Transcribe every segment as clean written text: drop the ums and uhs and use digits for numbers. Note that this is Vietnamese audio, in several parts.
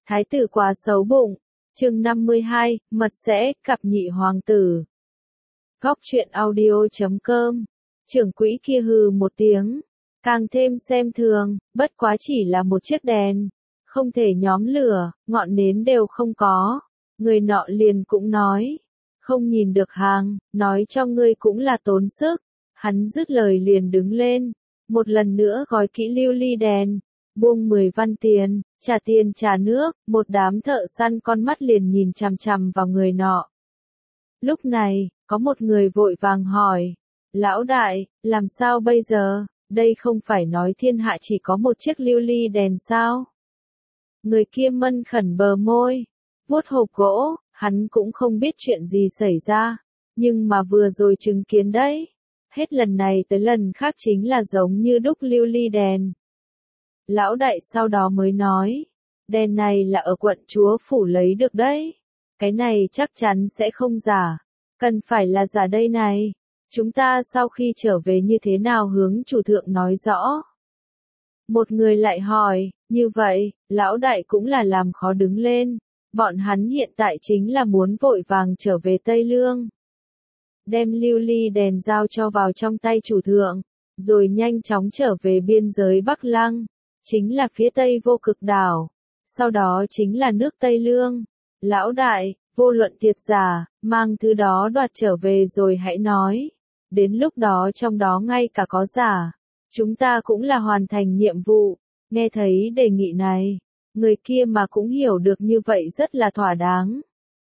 Thái tử quá xấu bụng. Chương 52, mật sẽ, cặp nhị hoàng tử. Góc truyện audio.com. Trưởng quỹ kia hừ một tiếng, càng thêm xem thường, bất quá chỉ là một chiếc đèn, không thể nhóm lửa, ngọn nến đều không có. Người nọ liền cũng nói, không nhìn được hàng, nói cho ngươi cũng là tốn sức. Hắn dứt lời liền đứng lên, một lần nữa gói kỹ lưu ly đèn, buông 10 văn tiền, trả tiền trả nước. Một đám thợ săn con mắt liền nhìn chằm chằm vào người nọ. Lúc này, có một người vội vàng hỏi, lão đại, làm sao bây giờ, đây không phải nói thiên hạ chỉ có một chiếc lưu ly đèn sao? Người kia mân khẩn bờ môi, vuốt hộp gỗ, hắn cũng không biết chuyện gì xảy ra, nhưng mà vừa rồi chứng kiến đấy. Hết lần này tới lần khác chính là giống như đúc lưu ly đèn. Lão đại sau đó mới nói, đèn này là ở quận chúa phủ lấy được đấy. Cái này chắc chắn sẽ không giả, cần phải là giả đây này. Chúng ta sau khi trở về như thế nào hướng chủ thượng nói rõ. Một người lại hỏi, như vậy, lão đại cũng là làm khó đứng lên. Bọn hắn hiện tại chính là muốn vội vàng trở về Tây Lương. Đem lưu ly đèn giao cho vào trong tay chủ thượng, rồi nhanh chóng trở về biên giới Bắc Lăng, chính là phía Tây Vô Cực đảo, sau đó chính là nước Tây Lương. Lão đại, vô luận thiệt giả, mang thứ đó đoạt trở về rồi hãy nói. Đến lúc đó trong đó ngay cả có giả, chúng ta cũng là hoàn thành nhiệm vụ. Nghe thấy đề nghị này, người kia mà cũng hiểu được như vậy rất là thỏa đáng.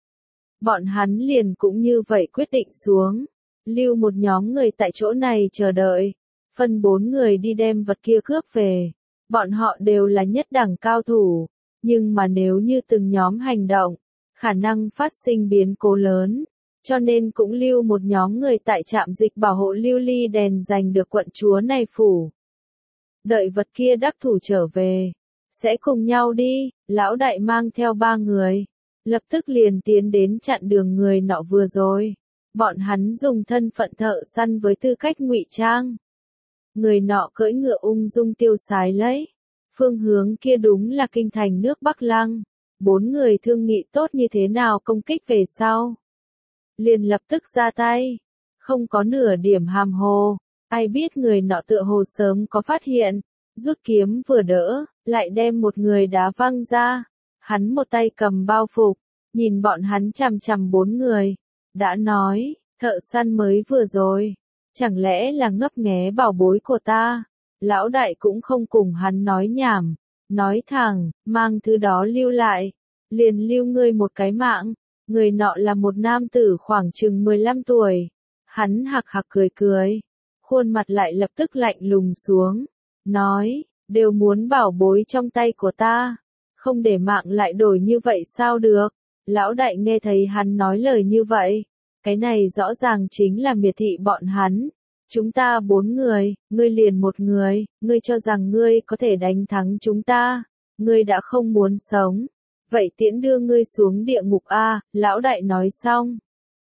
Bọn hắn liền cũng như vậy quyết định xuống, lưu một nhóm người tại chỗ này chờ đợi, phân 4 người đi đem vật kia cướp về. Bọn họ đều là nhất đẳng cao thủ, nhưng mà nếu như từng nhóm hành động, khả năng phát sinh biến cố lớn, cho nên cũng lưu một nhóm người tại trạm dịch bảo hộ lưu ly đèn giành được quận chúa này phủ. Đợi vật kia đắc thủ trở về, sẽ cùng nhau đi. Lão đại mang theo 3 người, lập tức liền tiến đến chặn đường người nọ vừa rồi. Bọn hắn dùng thân phận thợ săn với tư cách ngụy trang. Người nọ cưỡi ngựa ung dung tiêu sái lấy. Phương hướng kia đúng là kinh thành nước Bắc Lăng. 4 người thương nghị tốt như thế nào công kích về sau. Liền lập tức ra tay. Không có nửa điểm hàm hồ. Ai biết người nọ tựa hồ sớm có phát hiện. Rút kiếm vừa đỡ, lại đem một người đá văng ra. Hắn một tay cầm bao phục, nhìn bọn hắn chằm chằm 4 người. Đã nói, thợ săn mới vừa rồi. Chẳng lẽ là ngấp nghé bảo bối của ta? Lão đại cũng không cùng hắn nói nhảm. Nói thẳng, mang thứ đó lưu lại. Liền lưu ngươi một cái mạng. Người nọ là một nam tử khoảng chừng 15 tuổi. Hắn hạc hạc cười cười. Khuôn mặt lại lập tức lạnh lùng xuống. Nói, đều muốn bảo bối trong tay của ta. Không để mạng lại đổi như vậy sao được? Lão đại nghe thấy hắn nói lời như vậy. Cái này rõ ràng chính là miệt thị bọn hắn. Chúng ta 4 người, ngươi liền một người, ngươi cho rằng ngươi có thể đánh thắng chúng ta. Ngươi đã không muốn sống. Vậy tiễn đưa ngươi xuống địa ngục a. Lão đại nói xong.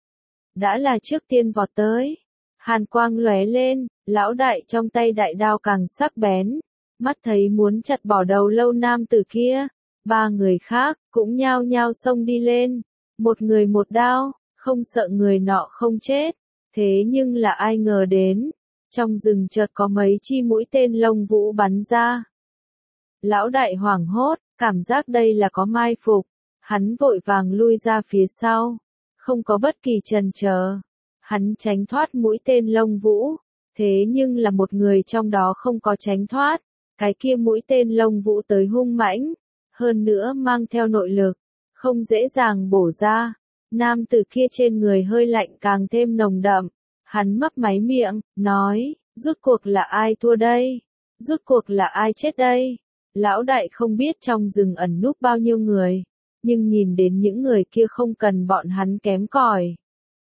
Đã là trước tiên vọt tới. Hàn quang lóe lên, lão đại trong tay đại đao càng sắc bén. Mắt thấy muốn chặt bỏ đầu lâu nam tử kia. 3 người khác, cũng nhao nhao xông đi lên. Một người một đao, không sợ người nọ không chết. Thế nhưng là ai ngờ đến. Trong rừng chợt có mấy chi mũi tên lông vũ bắn ra. Lão đại hoảng hốt, cảm giác đây là có mai phục. Hắn vội vàng lui ra phía sau. Không có bất kỳ chần chờ. Hắn tránh thoát mũi tên lông vũ. Thế nhưng là một người trong đó không có tránh thoát. Cái kia mũi tên lông vũ tới hung mãnh. Hơn nữa mang theo nội lực. Không dễ dàng bổ ra. Nam tử kia trên người hơi lạnh càng thêm nồng đậm. Hắn mấp máy miệng, nói, rút cuộc là ai thua đây? Rút cuộc là ai chết đây? Lão đại không biết trong rừng ẩn núp bao nhiêu người. Nhưng nhìn đến những người kia không cần bọn hắn kém cỏi.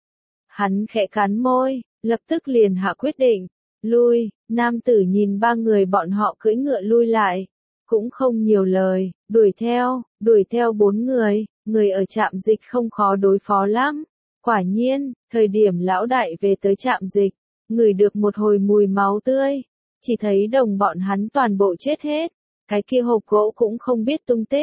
Hắn khẽ cắn môi, lập tức liền hạ quyết định. Lui, nam tử nhìn 3 người bọn họ cưỡi ngựa lui lại. Cũng không nhiều lời, đuổi theo 4 người. Người ở trạm dịch không khó đối phó lắm. Quả nhiên, thời điểm lão đại về tới trạm dịch, ngửi được một hồi mùi máu tươi. Chỉ thấy đồng bọn hắn toàn bộ chết hết. Cái kia hộp gỗ cũng không biết tung tích.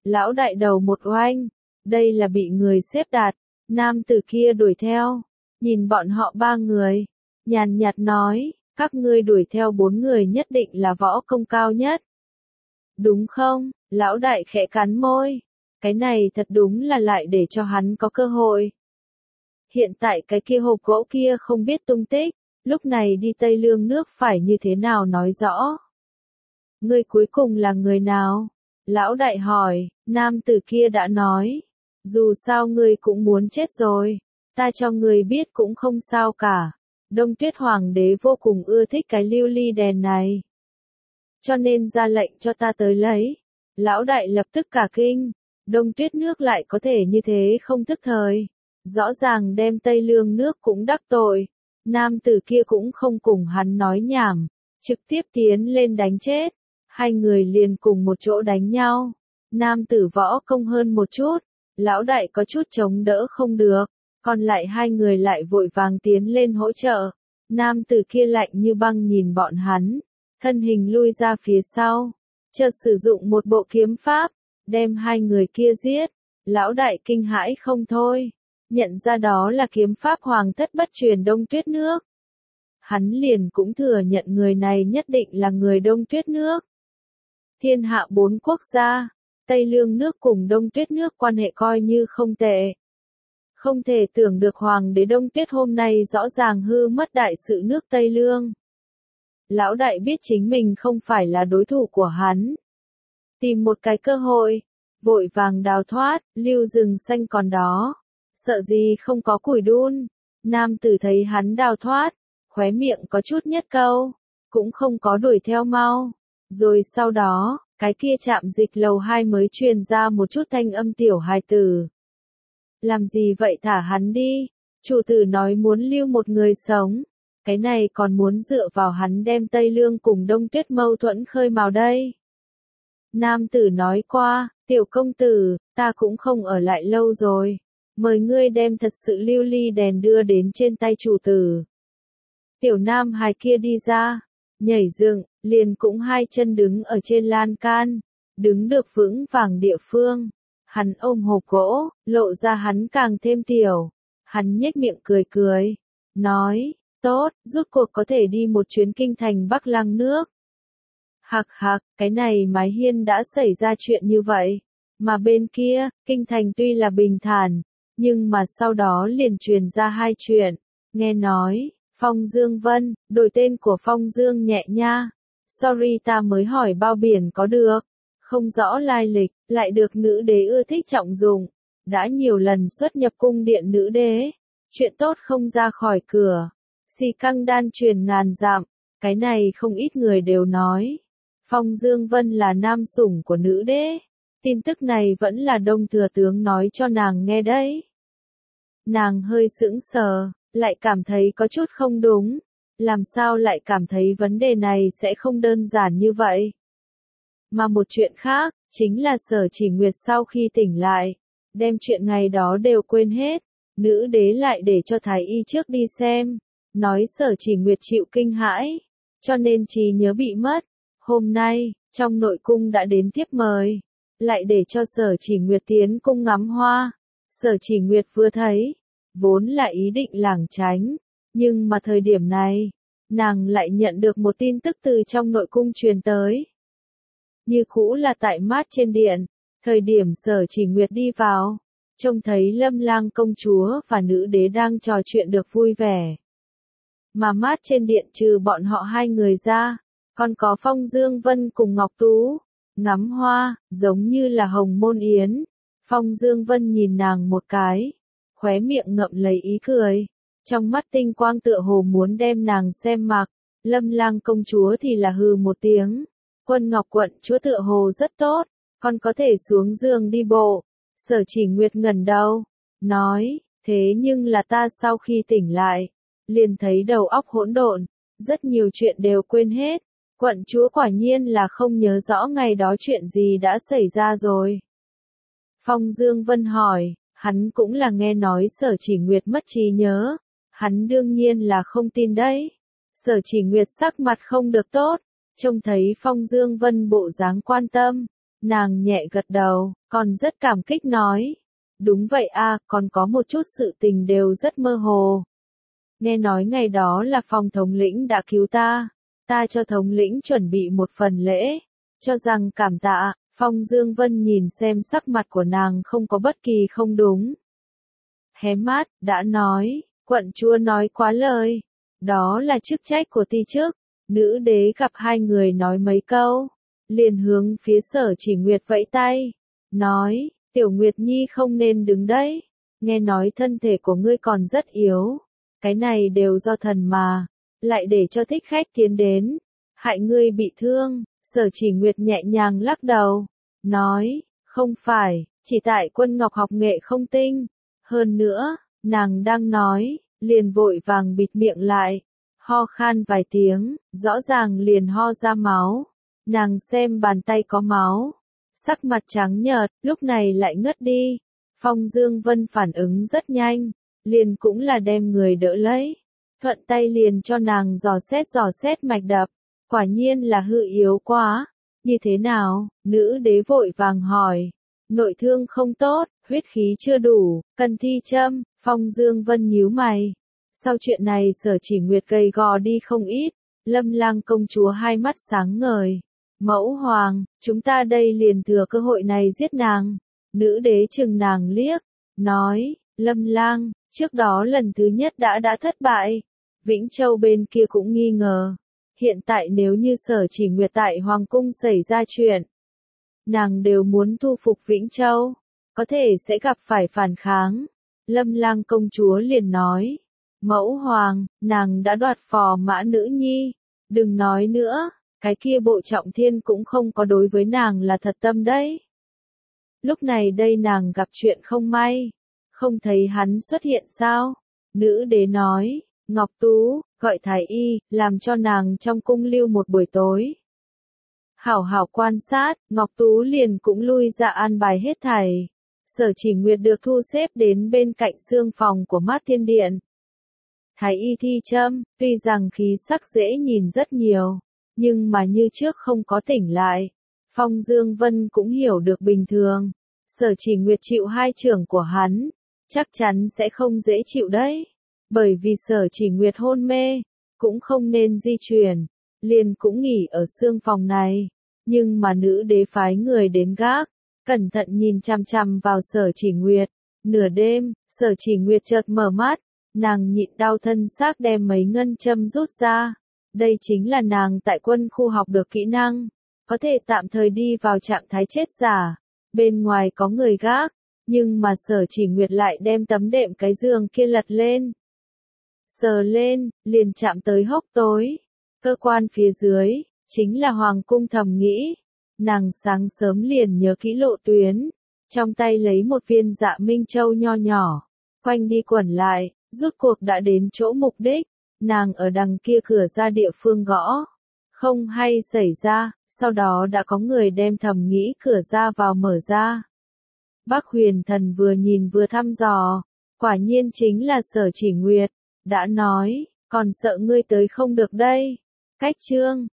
Lão đại đầu một oanh. Đây là bị người xếp đặt. Nam tử kia đuổi theo. Nhìn bọn họ ba người. Nhàn nhạt nói, các ngươi đuổi theo 4 người nhất định là võ công cao nhất. Đúng không? Lão đại khẽ cắn môi. Cái này thật đúng là lại để cho hắn có cơ hội. Hiện tại cái kia hộp gỗ kia không biết tung tích. Lúc này đi Tây Lương nước phải như thế nào nói rõ. Ngươi cuối cùng là người nào? Lão đại hỏi, nam tử kia đã nói. Dù sao ngươi cũng muốn chết rồi. Ta cho ngươi biết cũng không sao cả. Đông Tuyết Hoàng đế vô cùng ưa thích cái lưu ly đèn này. Cho nên ra lệnh cho ta tới lấy. Lão đại lập tức cả kinh. Đông Tuyết nước lại có thể như thế không thức thời. Rõ ràng đem Tây Lương nước cũng đắc tội. Nam tử kia cũng không cùng hắn nói nhảm. Trực tiếp tiến lên đánh chết. Hai người liền cùng một chỗ đánh nhau. Nam tử võ công hơn một chút. Lão đại có chút chống đỡ không được. Còn lại hai người lại vội vàng tiến lên hỗ trợ. Nam tử kia lạnh như băng nhìn bọn hắn. Thân hình lui ra phía sau. Chợt sử dụng một bộ kiếm pháp. Đem hai người kia giết. Lão đại kinh hãi không thôi. Nhận ra đó là kiếm pháp hoàng thất bất truyền Đông Tuyết nước. Hắn liền cũng thừa nhận người này nhất định là người Đông Tuyết nước. Thiên hạ 4 quốc gia. Tây Lương nước cùng Đông Tuyết nước quan hệ coi như không tệ. Không thể tưởng được Hoàng đế Đông Tuyết hôm nay rõ ràng hư mất đại sự nước Tây Lương. Lão đại biết chính mình không phải là đối thủ của hắn. Tìm một cái cơ hội, vội vàng đào thoát, lưu rừng xanh còn đó. Sợ gì không có củi đun. Nam tử thấy hắn đào thoát, khóe miệng có chút nhất câu, cũng không có đuổi theo mau. Rồi sau đó, cái kia trạm dịch lầu 2 mới truyền ra một chút thanh âm tiểu hài tử. Làm gì vậy thả hắn đi, chủ tử nói muốn lưu một người sống. Cái này còn muốn dựa vào hắn đem Tây Lương cùng Đông Tuyết mâu thuẫn khơi mào đây. Nam tử nói qua, tiểu công tử, ta cũng không ở lại lâu rồi. Mời ngươi đem thật sự lưu ly đèn đưa đến trên tay chủ tử. Tiểu nam hài kia đi ra, nhảy dựng, liền cũng hai chân đứng ở trên lan can, đứng được vững vàng địa phương. Hắn ôm hộp gỗ, lộ ra hắn càng thêm tiểu. Hắn nhếch miệng cười cười, nói, tốt, rút cuộc có thể đi một chuyến kinh thành Bắc Lăng nước. Hạc hạc, cái này mái hiên đã xảy ra chuyện như vậy. Mà bên kia, kinh thành tuy là bình thản, nhưng mà sau đó liền truyền ra hai chuyện. Nghe nói, Phong Dương Vân, đổi tên của Phong Dương nhẹ nha. Sorry ta mới hỏi bao biển có được. Không rõ lai lịch, lại được nữ đế ưa thích trọng dụng. Đã nhiều lần xuất nhập cung điện nữ đế. Chuyện tốt không ra khỏi cửa. Xì căng đan truyền ngàn dặm. Cái này không ít người đều nói. Phong Dương Vân là nam sủng của nữ đế. Tin tức này vẫn là Đông thừa tướng nói cho nàng nghe đấy. Nàng hơi sững sờ, lại cảm thấy có chút không đúng. Làm sao lại cảm thấy vấn đề này sẽ không đơn giản như vậy? Mà một chuyện khác, chính là Sở Chỉ Nguyệt sau khi tỉnh lại, đem chuyện ngày đó đều quên hết. Nữ đế lại để cho thái y trước đi xem, nói Sở Chỉ Nguyệt chịu kinh hãi, cho nên trí nhớ bị mất. Hôm nay, trong nội cung đã đến tiếp mời, lại để cho Sở Chỉ Nguyệt tiến cung ngắm hoa. Sở Chỉ Nguyệt vừa thấy, vốn là ý định lảng tránh, nhưng mà thời điểm này, nàng lại nhận được một tin tức từ trong nội cung truyền tới. Như cũ là tại mát trên điện, thời điểm Sở Chỉ Nguyệt đi vào, trông thấy Lâm Lang công chúa và nữ đế đang trò chuyện được vui vẻ. Mà mát trên điện trừ bọn họ hai người ra, còn có Phong Dương Vân cùng Ngọc Tú, ngắm hoa, giống như là hồng môn yến. Phong Dương Vân nhìn nàng một cái, khóe miệng ngậm lấy ý cười, trong mắt tinh quang tựa hồ muốn đem nàng xem mặc. Lâm Lang công chúa thì là hừ một tiếng. Quân Ngọc quận chúa tựa hồ rất tốt, còn có thể xuống giường đi bộ. Sở Chỉ Nguyệt ngẩng đầu, nói, thế nhưng là ta sau khi tỉnh lại, liền thấy đầu óc hỗn độn, rất nhiều chuyện đều quên hết. Quận chúa quả nhiên là không nhớ rõ ngày đó chuyện gì đã xảy ra rồi. Phong Dương Vân hỏi, hắn cũng là nghe nói Sở Chỉ Nguyệt mất trí nhớ, hắn đương nhiên là không tin đấy. Sở Chỉ Nguyệt sắc mặt không được tốt, trông thấy Phong Dương Vân bộ dáng quan tâm, Nàng nhẹ gật đầu, còn rất cảm kích nói. Đúng vậy a, còn có một chút sự tình đều rất mơ hồ. Nghe nói ngày đó là Phong thống lĩnh đã cứu ta. Ta cho thống lĩnh chuẩn bị một phần lễ. Cho rằng cảm tạ, Phong Dương Vân nhìn xem sắc mặt của nàng không có bất kỳ không đúng. Hé mắt, đã nói, quận chúa nói quá lời. Đó là chức trách của ti chức. Nữ đế gặp hai người nói mấy câu. Liền hướng phía Sở Chỉ Nguyệt vẫy tay. Nói, Tiểu Nguyệt Nhi không nên đứng đấy. Nghe nói thân thể của ngươi còn rất yếu. Cái này đều do thần mà. Lại để cho thích khách tiến đến. Hại ngươi bị thương. Sở Chỉ Nguyệt nhẹ nhàng lắc đầu. Nói, không phải, chỉ tại Quân Ngọc học nghệ không tinh. Hơn nữa, nàng đang nói, liền vội vàng bịt miệng lại. Ho khan vài tiếng, rõ ràng liền ho ra máu. Nàng xem bàn tay có máu. Sắc mặt trắng nhợt, lúc này lại ngất đi. Phong Dương Vân phản ứng rất nhanh. Liền cũng là đem người đỡ lấy. Thuận tay liền cho nàng dò xét mạch đập. Quả nhiên là hư yếu quá. Như thế nào? Nữ đế vội vàng hỏi. Nội thương không tốt, huyết khí chưa đủ, cần thi châm. Phong Dương Vân nhíu mày. Sau chuyện này Sở Chỉ Nguyệt gầy gò đi không ít. Lâm Lang công chúa hai mắt sáng ngời. Mẫu hoàng, chúng ta đây liền thừa cơ hội này giết nàng. Nữ đế chừng nàng liếc. Nói, Lâm Lang, trước đó lần thứ nhất đã thất bại. Vĩnh Châu bên kia cũng nghi ngờ. Hiện tại nếu như Sở Chỉ Nguyệt tại Hoàng cung xảy ra chuyện, nàng đều muốn thu phục Vĩnh Châu, có thể sẽ gặp phải phản kháng. Lâm Lang công chúa liền nói, mẫu hoàng, nàng đã đoạt phò mã nữ nhi, đừng nói nữa, cái kia Bộ Trọng Thiên cũng không có đối với nàng là thật tâm đấy. Lúc này đây nàng gặp chuyện không may, không thấy hắn xuất hiện sao? Nữ đế nói, Ngọc Tú, gọi thái y, làm cho nàng trong cung lưu một buổi tối. Hảo hảo quan sát, Ngọc Tú liền cũng lui ra an bài hết thảy. Sở Chỉ Nguyệt được thu xếp đến bên cạnh xương phòng của Mát Thiên Điện. Thái y thi châm, tuy rằng khí sắc dễ nhìn rất nhiều, nhưng mà như trước không có tỉnh lại. Phong Dương Vân cũng hiểu được bình thường. Sở Chỉ Nguyệt chịu hai trưởng của hắn, chắc chắn sẽ không dễ chịu đấy. Bởi vì Sở Chỉ Nguyệt hôn mê, cũng không nên di chuyển, liền cũng nghỉ ở xương phòng này. Nhưng mà nữ đế phái người đến gác, cẩn thận nhìn chằm chằm vào Sở Chỉ Nguyệt. Nửa đêm, Sở Chỉ Nguyệt chợt mở mắt, nàng nhịn đau thân xác đem mấy ngân châm rút ra. Đây chính là nàng tại quân khu học được kỹ năng, có thể tạm thời đi vào trạng thái chết giả. Bên ngoài có người gác, nhưng mà Sở Chỉ Nguyệt lại đem tấm đệm cái giường kia lật lên. Sờ lên, liền chạm tới hốc tối. Cơ quan phía dưới, chính là Hoàng cung thầm nghĩ. Nàng sáng sớm liền nhớ kỹ lộ tuyến. Trong tay lấy một viên Dạ Minh Châu nho nhỏ. Quanh đi quẩn lại, rút cuộc đã đến chỗ mục đích. Nàng ở đằng kia cửa ra địa phương gõ. Không hay xảy ra, sau đó đã có người đem thầm nghĩ cửa ra vào mở ra. Bắc Huyền Thần vừa nhìn vừa thăm dò. Quả nhiên chính là Sở Chỉ Nguyệt. Đã nói, còn sợ ngươi tới không được đây. Cách chương